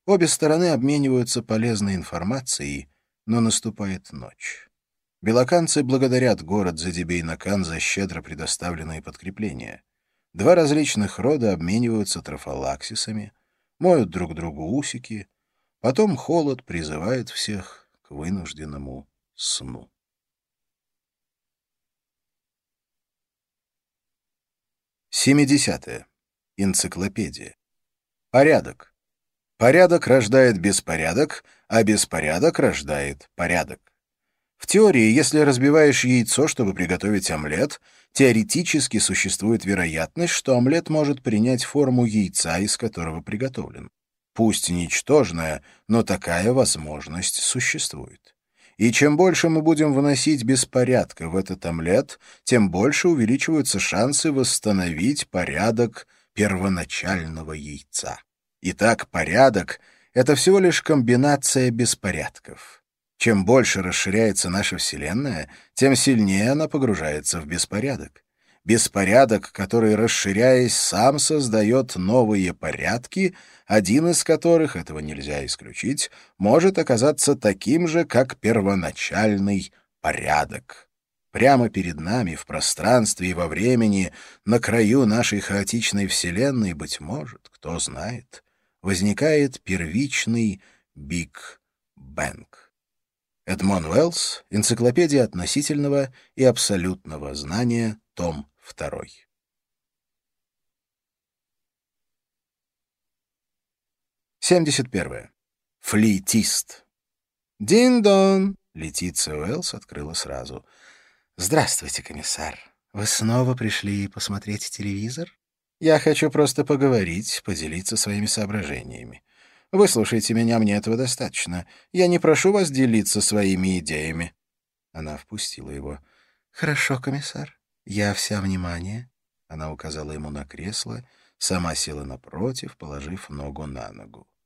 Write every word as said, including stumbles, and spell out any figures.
Обе стороны обмениваются полезной информацией, но наступает ночь. Белоканцы благодарят город Задибей-Накан за щедро предоставленные подкрепления. Два различных рода обмениваются трофалаксисами, моют друг другу усики, потом холод призывает всех к вынужденному сну. семидесятое. Энциклопедия. Порядок. Порядок рождает беспорядок, а беспорядок рождает порядок. В теории, если разбиваешь яйцо, чтобы приготовить омлет, теоретически существует вероятность, что омлет может принять форму яйца, из которого приготовлен. Пусть ничтожная, но такая возможность существует. И чем больше мы будем вносить беспорядка в этот омлет, тем больше увеличиваются шансы восстановить порядок первоначального яйца. Итак, порядок — это всего лишь комбинация беспорядков. Чем больше расширяется наша Вселенная, тем сильнее она погружается в беспорядок. Беспорядок, который, расширяясь, сам создает новые порядки, один из которых, этого нельзя исключить, может оказаться таким же, как первоначальный порядок. Прямо перед нами, в пространстве и во времени, на краю нашей хаотичной Вселенной, быть может, кто знает, возникает первичный Биг Бэнг. Эдмон Уэллс, «Энциклопедия относительного и абсолютного знания», том второй. семьдесят первое. Флейтист. «Дин-дон!» — Летиция Уэллс открыла сразу. «Здравствуйте, комиссар. Вы снова пришли посмотреть телевизор? Я хочу просто поговорить, поделиться своими соображениями. Выслушайте меня, мне этого достаточно. Я не прошу вас делиться своими идеями». Она впустила его. «Хорошо, комиссар. Я вся внимание». Она указала ему на кресло, сама села напротив, положив ногу на ногу.